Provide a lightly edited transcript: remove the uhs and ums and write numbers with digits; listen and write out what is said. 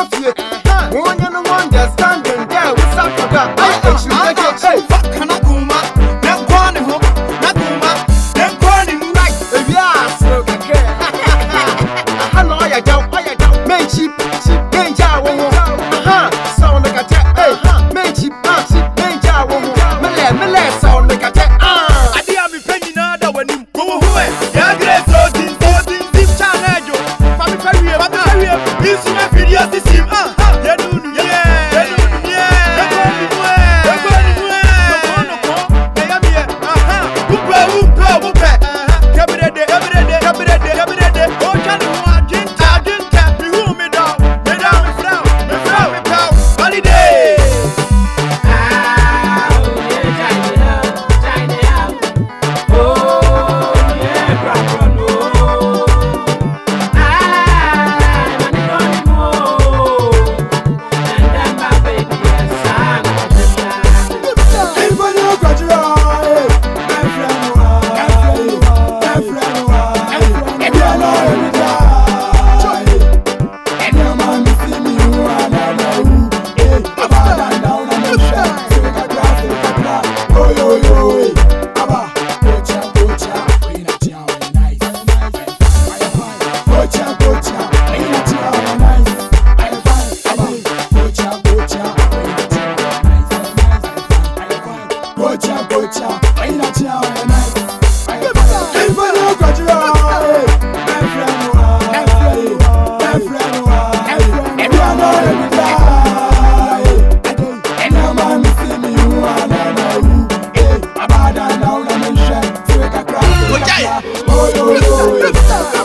fie. One you no understanding there we start to go. Hey, fuck kana kuma. Na kwani ho. Na kuma. Na kwani mu right. yeah, so kakre. I know I down. Men cheap, men ja wo. So na kate. Hey, men cheap, men ja wo. Mele so na kate. Ade am penny na da wani. Go ho e. Ya grace odin channel jo. Fa mi fawie. Isu na video system. Ya do nu. Oh,